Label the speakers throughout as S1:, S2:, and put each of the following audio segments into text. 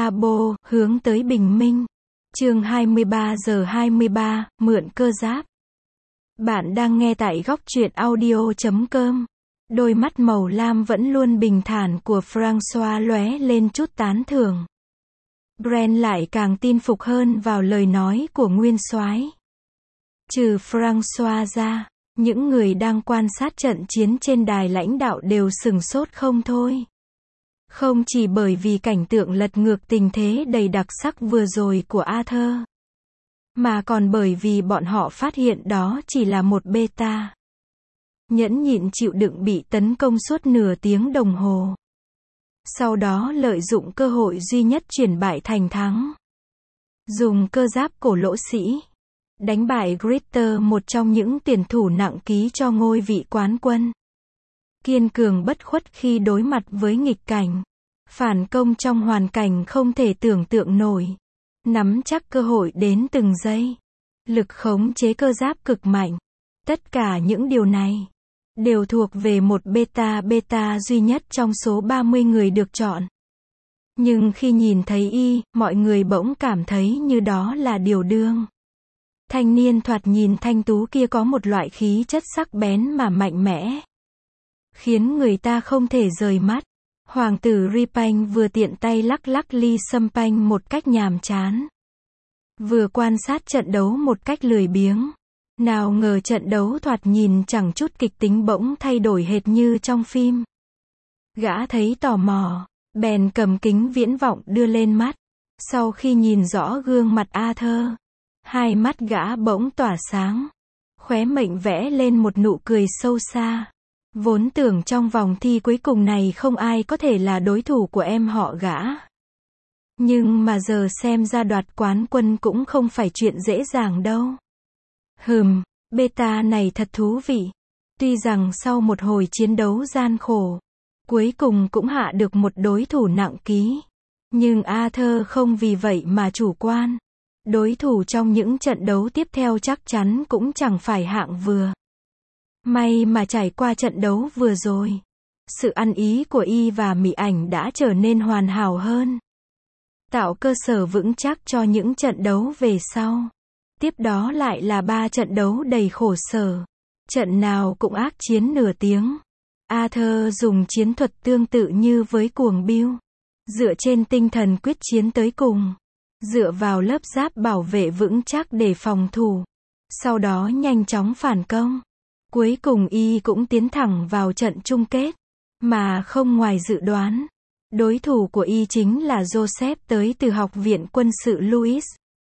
S1: Abo, hướng tới bình minh. Chương 23:23, mượn cơ giáp. Bạn đang nghe tại góc truyện audio.com. Đôi mắt màu lam vẫn luôn bình thản của Francois lóe lên chút tán thưởng. Brent lại càng tin phục hơn vào lời nói của nguyên soái. Trừ Francois ra, những người đang quan sát trận chiến trên đài lãnh đạo đều sửng sốt không thôi. Không chỉ bởi vì cảnh tượng lật ngược tình thế đầy đặc sắc vừa rồi của Arthur, mà còn bởi vì bọn họ phát hiện đó chỉ là một beta. Nhẫn nhịn chịu đựng bị tấn công suốt nửa tiếng đồng hồ. Sau đó lợi dụng cơ hội duy nhất chuyển bại thành thắng. Dùng cơ giáp cổ lỗ sĩ đánh bại Gritter, một trong những tuyển thủ nặng ký cho ngôi vị quán quân. Kiên cường bất khuất khi đối mặt với nghịch cảnh. Phản công trong hoàn cảnh không thể tưởng tượng nổi. Nắm chắc cơ hội đến từng giây. Lực khống chế cơ giáp cực mạnh. Tất cả những điều này đều thuộc về một beta duy nhất trong số 30 người được chọn. Nhưng khi nhìn thấy mọi người bỗng cảm thấy như đó là điều đương. Thanh niên thoạt nhìn thanh tú kia có một loại khí chất sắc bén mà mạnh mẽ, khiến người ta không thể rời mắt. Hoàng tử Ripanh vừa tiện tay lắc lắc ly sâm panh một cách nhàm chán, vừa quan sát trận đấu một cách lười biếng. Nào ngờ trận đấu thoạt nhìn chẳng chút kịch tính bỗng thay đổi hệt như trong phim. Gã thấy tò mò, bèn cầm kính viễn vọng đưa lên mắt. Sau khi nhìn rõ gương mặt Arthur, hai mắt gã bỗng tỏa sáng, khóe miệng vẽ lên một nụ cười sâu xa. Vốn tưởng trong vòng thi cuối cùng này không ai có thể là đối thủ của em họ gã. Nhưng mà giờ xem ra đoạt quán quân cũng không phải chuyện dễ dàng đâu. Beta này thật thú vị. Tuy rằng sau một hồi chiến đấu gian khổ, cuối cùng cũng hạ được một đối thủ nặng ký. Nhưng Arthur không vì vậy mà chủ quan. Đối thủ trong những trận đấu tiếp theo chắc chắn cũng chẳng phải hạng vừa. May mà trải qua trận đấu vừa rồi, sự ăn ý của và Mỹ Ảnh đã trở nên hoàn hảo hơn, tạo cơ sở vững chắc cho những trận đấu về sau. Tiếp đó lại là 3 trận đấu đầy khổ sở. Trận nào cũng ác chiến nửa tiếng. Arthur dùng chiến thuật tương tự như với cuồng Bill, dựa trên tinh thần quyết chiến tới cùng, dựa vào lớp giáp bảo vệ vững chắc để phòng thủ, sau đó nhanh chóng phản công. Cuối cùng cũng tiến thẳng vào trận chung kết, mà không ngoài dự đoán. Đối thủ của chính là Joseph tới từ Học viện Quân sự Louis.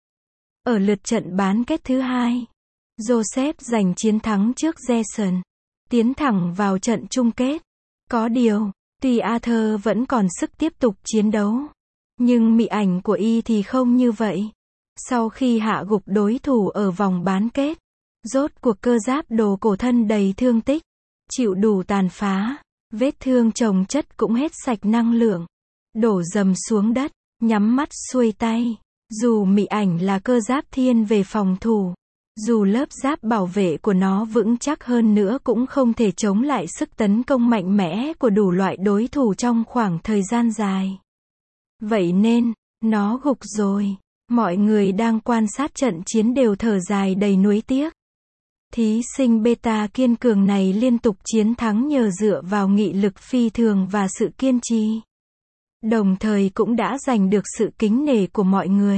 S1: Ở lượt trận bán kết thứ hai, Joseph giành chiến thắng trước Jason, tiến thẳng vào trận chung kết. Có điều, tuy Arthur vẫn còn sức tiếp tục chiến đấu, nhưng Mỹ Ảnh của thì không như vậy. Sau khi hạ gục đối thủ ở vòng bán kết, rốt cuộc cơ giáp đồ cổ thân đầy thương tích, chịu đủ tàn phá, vết thương chồng chất cũng hết sạch năng lượng, đổ dầm xuống đất, nhắm mắt xuôi tay. Dù Mỹ Ảnh là cơ giáp thiên về phòng thủ, dù lớp giáp bảo vệ của nó vững chắc hơn nữa cũng không thể chống lại sức tấn công mạnh mẽ của đủ loại đối thủ trong khoảng thời gian dài. Vậy nên, nó gục rồi. Mọi người đang quan sát trận chiến đều thở dài đầy nuối tiếc. Thí sinh beta kiên cường này liên tục chiến thắng nhờ dựa vào nghị lực phi thường và sự kiên trì. Đồng thời cũng đã giành được sự kính nể của mọi người.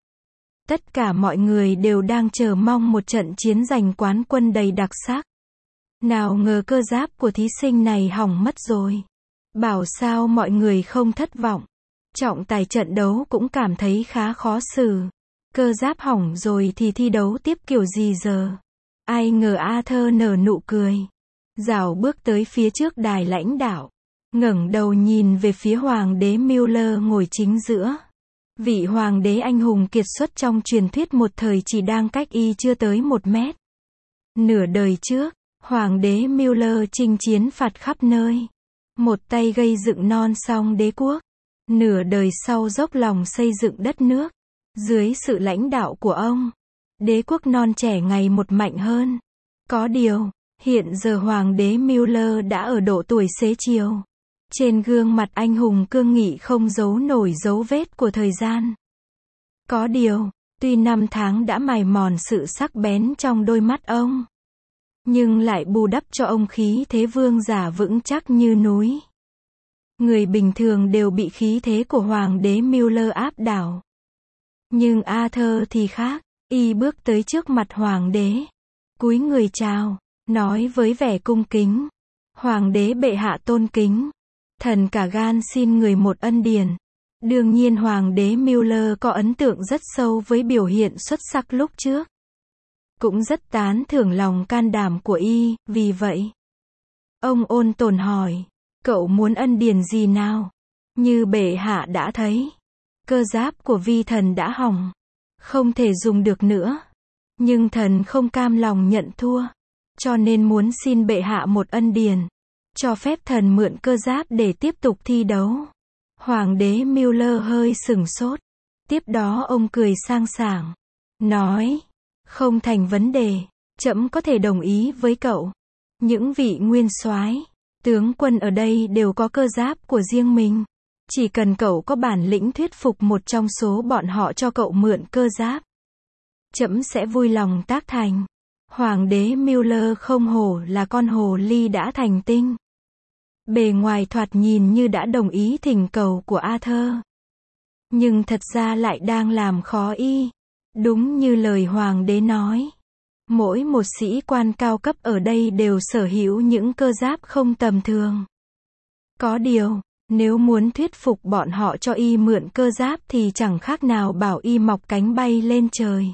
S1: Tất cả mọi người đều đang chờ mong một trận chiến giành quán quân đầy đặc sắc. Nào ngờ cơ giáp của thí sinh này hỏng mất rồi. Bảo sao mọi người không thất vọng. Trọng tài trận đấu cũng cảm thấy khá khó xử. Cơ giáp hỏng rồi thì thi đấu tiếp kiểu gì giờ? Ai ngờ Arthur nở nụ cười, rảo bước tới phía trước đài lãnh đạo, ngẩng đầu nhìn về phía Hoàng đế Miller ngồi chính giữa. Vị Hoàng đế anh hùng kiệt xuất trong truyền thuyết một thời chỉ đang cách chưa tới 1 mét. Nửa đời trước, Hoàng đế Miller chinh chiến phạt khắp nơi. Một tay gây dựng non song đế quốc. Nửa đời sau dốc lòng xây dựng đất nước. Dưới sự lãnh đạo của ông, đế quốc non trẻ ngày một mạnh hơn. Có điều, hiện giờ Hoàng đế Miller đã ở độ tuổi xế chiều. Trên gương mặt anh hùng cương nghị không giấu nổi dấu vết của thời gian. Có điều, tuy năm tháng đã mài mòn sự sắc bén trong đôi mắt ông, nhưng lại bù đắp cho ông khí thế vương giả vững chắc như núi. Người bình thường đều bị khí thế của hoàng đế Miller áp đảo. Nhưng Arthur thì khác, y bước tới trước mặt hoàng đế, cúi người chào, nói với vẻ cung kính: Hoàng đế bệ hạ tôn kính, thần cả gan xin người một ân điển. Đương nhiên hoàng đế Miller có ấn tượng rất sâu với biểu hiện xuất sắc lúc trước. Cũng rất tán thưởng lòng can đảm của y, vì vậy ông ôn tồn hỏi: cậu muốn ân điển gì nào? Như bệ hạ đã thấy, cơ giáp của vi thần đã hỏng, không thể dùng được nữa. Nhưng thần không cam lòng nhận thua, cho nên muốn xin bệ hạ một ân điển, cho phép thần mượn cơ giáp để tiếp tục thi đấu. Hoàng đế Miller hơi sửng sốt. Tiếp đó ông cười sang sảng, nói: không thành vấn đề, trẫm có thể đồng ý với cậu. Những vị nguyên soái, tướng quân ở đây đều có cơ giáp của riêng mình. Chỉ cần cậu có bản lĩnh thuyết phục một trong số bọn họ cho cậu mượn cơ giáp, trẫm sẽ vui lòng tác thành. Hoàng đế Miller không hổ là con hồ ly đã thành tinh. Bề ngoài thoạt nhìn như đã đồng ý thỉnh cầu của Arthur, nhưng thật ra lại đang làm khó y. Đúng như lời hoàng đế nói, mỗi một sĩ quan cao cấp ở đây đều sở hữu những cơ giáp không tầm thường. Có điều, nếu muốn thuyết phục bọn họ cho y mượn cơ giáp thì chẳng khác nào bảo y mọc cánh bay lên trời.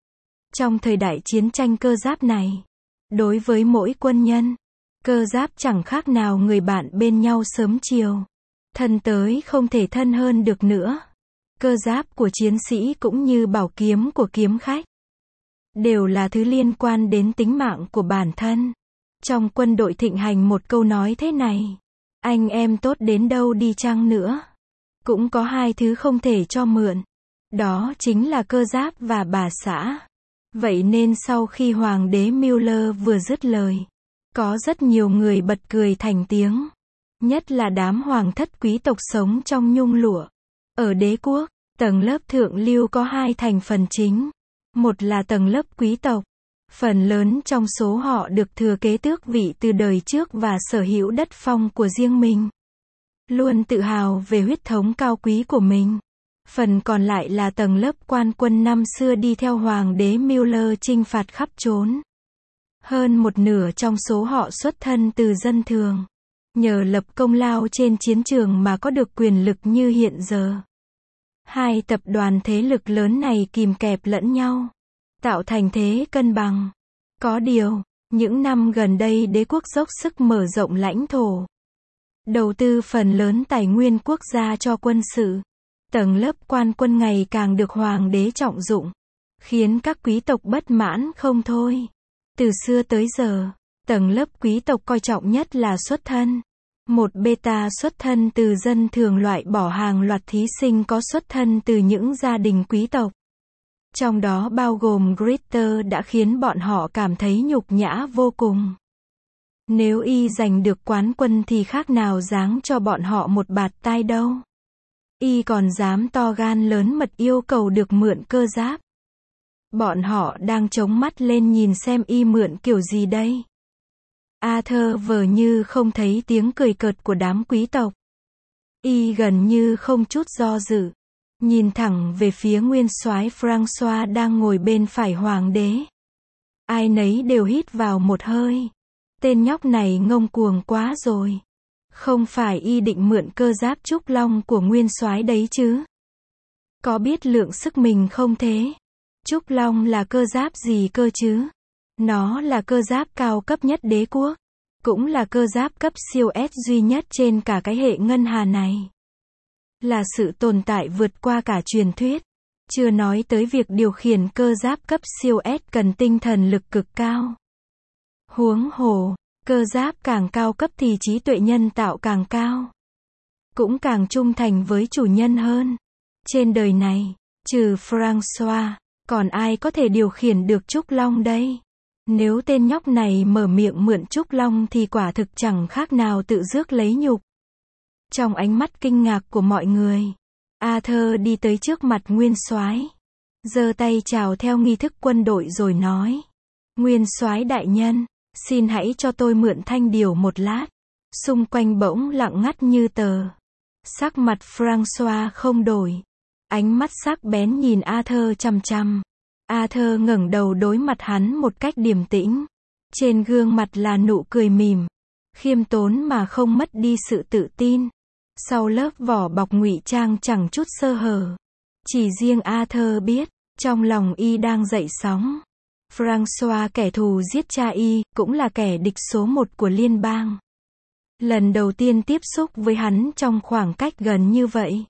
S1: Trong thời đại chiến tranh cơ giáp này, đối với mỗi quân nhân, cơ giáp chẳng khác nào người bạn bên nhau sớm chiều. Thân tới không thể thân hơn được nữa. Cơ giáp của chiến sĩ cũng như bảo kiếm của kiếm khách, đều là thứ liên quan đến tính mạng của bản thân. Trong quân đội thịnh hành một câu nói thế này: anh em tốt đến đâu đi chăng nữa, cũng có hai thứ không thể cho mượn. Đó chính là cơ giáp và bà xã. Vậy nên sau khi hoàng đế Miller vừa dứt lời, có rất nhiều người bật cười thành tiếng. Nhất là đám hoàng thất quý tộc sống trong nhung lụa. Ở đế quốc, tầng lớp thượng lưu có hai thành phần chính. Một là tầng lớp quý tộc. Phần lớn trong số họ được thừa kế tước vị từ đời trước và sở hữu đất phong của riêng mình. Luôn tự hào về huyết thống cao quý của mình. Phần còn lại là tầng lớp quan quân năm xưa đi theo hoàng đế Miller chinh phạt khắp trốn. Hơn một nửa trong số họ xuất thân từ dân thường. Nhờ lập công lao trên chiến trường mà có được quyền lực như hiện giờ. Hai tập đoàn thế lực lớn này kìm kẹp lẫn nhau, tạo thành thế cân bằng. Có điều, những năm gần đây đế quốc dốc sức mở rộng lãnh thổ, đầu tư phần lớn tài nguyên quốc gia cho quân sự. Tầng lớp quan quân ngày càng được hoàng đế trọng dụng, khiến các quý tộc bất mãn không thôi. Từ xưa tới giờ, tầng lớp quý tộc coi trọng nhất là xuất thân. Một beta xuất thân từ dân thường loại bỏ hàng loạt thí sinh có xuất thân từ những gia đình quý tộc. Trong đó bao gồm Gritter đã khiến bọn họ cảm thấy nhục nhã vô cùng. Nếu y giành được quán quân thì khác nào giáng cho bọn họ một bạt tai đâu. Y còn dám to gan lớn mật yêu cầu được mượn cơ giáp. Bọn họ đang chống mắt lên nhìn xem y mượn kiểu gì đây. Arthur vờ như không thấy tiếng cười cợt của đám quý tộc. Y gần như không chút do dự, nhìn thẳng về phía nguyên soái François đang ngồi bên phải hoàng đế. Ai nấy đều hít vào một hơi. Tên nhóc này ngông cuồng quá rồi. Không phải y định mượn cơ giáp trúc long của nguyên soái đấy chứ? Có biết lượng sức mình không thế? Trúc long là cơ giáp gì cơ chứ? Nó là cơ giáp cao cấp nhất đế quốc, cũng là cơ giáp cấp siêu S duy nhất trên cả cái hệ ngân hà này. Là sự tồn tại vượt qua cả truyền thuyết. Chưa nói tới việc điều khiển cơ giáp cấp siêu S cần tinh thần lực cực cao. Huống hồ, cơ giáp càng cao cấp thì trí tuệ nhân tạo càng cao, cũng càng trung thành với chủ nhân hơn. Trên đời này, trừ François, còn ai có thể điều khiển được trúc long đây? Nếu tên nhóc này mở miệng mượn trúc long thì quả thực chẳng khác nào tự rước lấy nhục. Trong ánh mắt kinh ngạc của mọi người, Arthur đi tới trước mặt Nguyên Soái, giơ tay chào theo nghi thức quân đội rồi nói: Nguyên Soái đại nhân, xin hãy cho tôi mượn thanh điều một lát. Xung quanh bỗng lặng ngắt như tờ. Sắc mặt Francois không đổi. Ánh mắt sắc bén nhìn Arthur chằm chằm. Arthur ngẩng đầu đối mặt hắn một cách điềm tĩnh. Trên gương mặt là nụ cười mỉm, khiêm tốn mà không mất đi sự tự tin. Sau lớp vỏ bọc ngụy trang chẳng chút sơ hở. Chỉ riêng Arthur biết, trong lòng y đang dậy sóng. Francois, kẻ thù giết cha y, cũng là kẻ địch số một của liên bang. Lần đầu tiên tiếp xúc với hắn trong khoảng cách gần như vậy,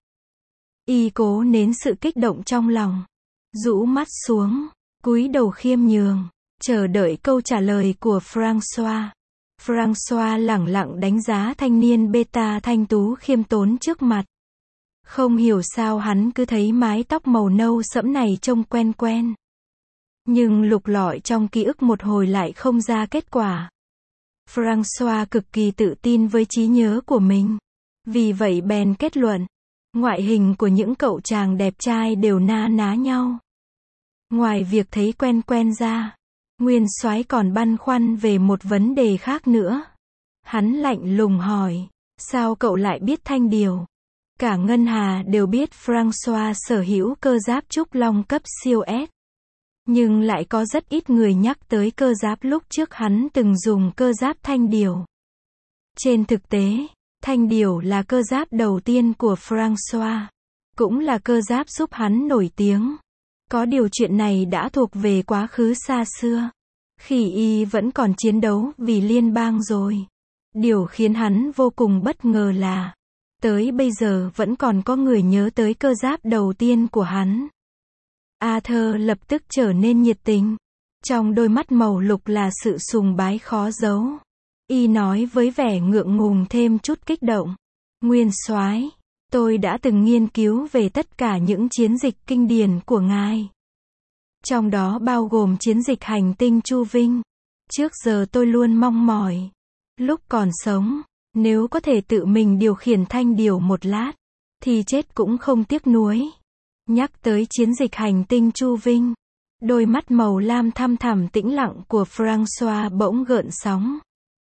S1: y cố nén sự kích động trong lòng, rũ mắt xuống, cúi đầu khiêm nhường, chờ đợi câu trả lời của Francois. Francois lẳng lặng đánh giá thanh niên beta thanh tú khiêm tốn trước mặt. Không hiểu sao hắn cứ thấy mái tóc màu nâu sẫm này trông quen quen. Nhưng lục lọi trong ký ức một hồi lại không ra kết quả. Francois cực kỳ tự tin với trí nhớ của mình. Vì vậy bèn kết luận, ngoại hình của những cậu chàng đẹp trai đều na ná nhau. Ngoài việc thấy quen quen ra, Nguyên Soái còn băn khoăn về một vấn đề khác nữa. Hắn lạnh lùng hỏi, sao cậu lại biết thanh điều? Cả Ngân Hà đều biết Francois sở hữu cơ giáp trúc long cấp siêu S. Nhưng lại có rất ít người nhắc tới cơ giáp lúc trước hắn từng dùng cơ giáp thanh điều. Trên thực tế, thanh điều là cơ giáp đầu tiên của Francois. Cũng là cơ giáp giúp hắn nổi tiếng. Có điều chuyện này đã thuộc về quá khứ xa xưa. Khi y vẫn còn chiến đấu vì liên bang rồi. Điều khiến hắn vô cùng bất ngờ là, tới bây giờ vẫn còn có người nhớ tới cơ giáp đầu tiên của hắn. Arthur lập tức trở nên nhiệt tình. Trong đôi mắt màu lục là sự sùng bái khó giấu. Y nói với vẻ ngượng ngùng thêm chút kích động. Nguyên Soái, tôi đã từng nghiên cứu về tất cả những chiến dịch kinh điển của ngài. Trong đó bao gồm chiến dịch hành tinh Chu Vinh. Trước giờ tôi luôn mong mỏi, lúc còn sống, nếu có thể tự mình điều khiển thanh điều một lát, thì chết cũng không tiếc nuối. Nhắc tới chiến dịch hành tinh Chu Vinh, đôi mắt màu lam thăm thẳm tĩnh lặng của Francois bỗng gợn sóng.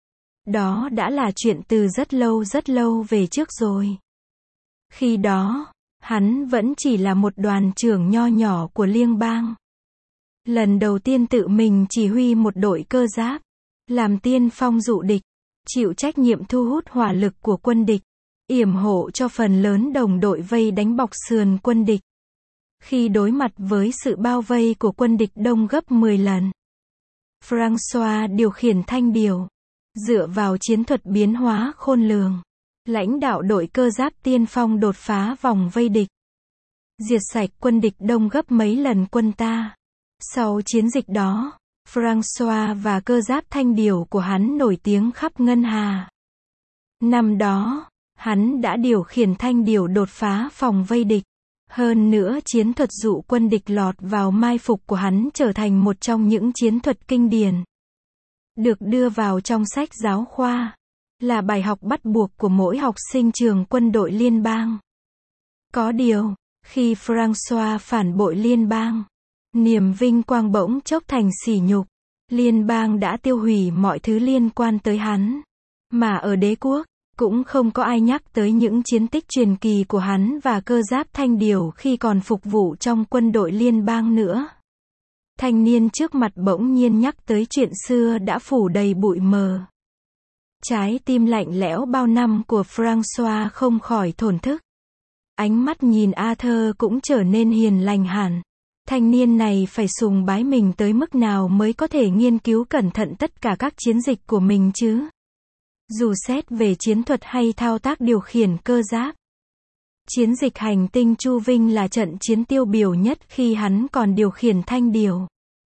S1: Đó đã là chuyện từ rất lâu về trước rồi. Khi đó, hắn vẫn chỉ là một đoàn trưởng nho nhỏ của liên bang. Lần đầu tiên tự mình chỉ huy một đội cơ giáp, làm tiên phong dụ địch, chịu trách nhiệm thu hút hỏa lực của quân địch, yểm hộ cho phần lớn đồng đội vây đánh bọc sườn quân địch. Khi đối mặt với sự bao vây của quân địch đông gấp 10 lần, Francois điều khiển thanh điều, dựa vào chiến thuật biến hóa khôn lường, lãnh đạo đội cơ giáp tiên phong đột phá vòng vây địch, diệt sạch quân địch đông gấp mấy lần quân ta. Sau chiến dịch đó, Francois và cơ giáp thanh điều của hắn nổi tiếng khắp Ngân Hà. Năm đó, hắn đã điều khiển thanh điều đột phá phòng vây địch. Hơn nữa chiến thuật dụ quân địch lọt vào mai phục của hắn trở thành một trong những chiến thuật kinh điển, được đưa vào trong sách giáo khoa, là bài học bắt buộc của mỗi học sinh trường quân đội liên bang. Có điều, khi Francois phản bội liên bang, niềm vinh quang bỗng chốc thành sỉ nhục. Liên bang đã tiêu hủy mọi thứ liên quan tới hắn. Mà ở đế quốc, cũng không có ai nhắc tới những chiến tích truyền kỳ của hắn và cơ giáp thanh điều khi còn phục vụ trong quân đội liên bang nữa. Thanh niên trước mặt bỗng nhiên nhắc tới chuyện xưa đã phủ đầy bụi mờ. Trái tim lạnh lẽo bao năm của Francois không khỏi thổn thức. Ánh mắt nhìn Arthur cũng trở nên hiền lành hẳn. Thanh niên này phải sùng bái mình tới mức nào mới có thể nghiên cứu cẩn thận tất cả các chiến dịch của mình chứ? Dù xét về chiến thuật hay thao tác điều khiển cơ giáp. Chiến dịch hành tinh Chu Vinh là trận chiến tiêu biểu nhất khi hắn còn điều khiển thanh điều.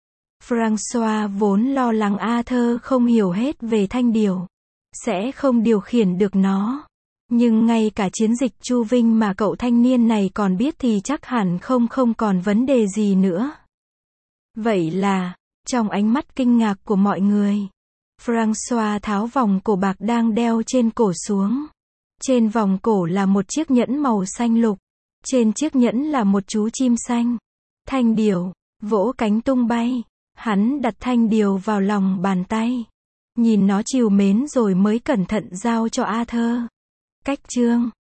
S1: Francois vốn lo lắng Arthur không hiểu hết về thanh điều, sẽ không điều khiển được nó. Nhưng ngay cả chiến dịch Chu Vinh mà cậu thanh niên này còn biết thì chắc hẳn không còn vấn đề gì nữa. Vậy là, trong ánh mắt kinh ngạc của mọi người, Francois tháo vòng cổ bạc đang đeo trên cổ xuống. Trên vòng cổ là một chiếc nhẫn màu xanh lục. Trên chiếc nhẫn là một chú chim xanh. Thanh điểu, vỗ cánh tung bay. Hắn đặt thanh điểu vào lòng bàn tay. Nhìn nó trìu mến rồi mới cẩn thận giao cho Arthur. Cách chương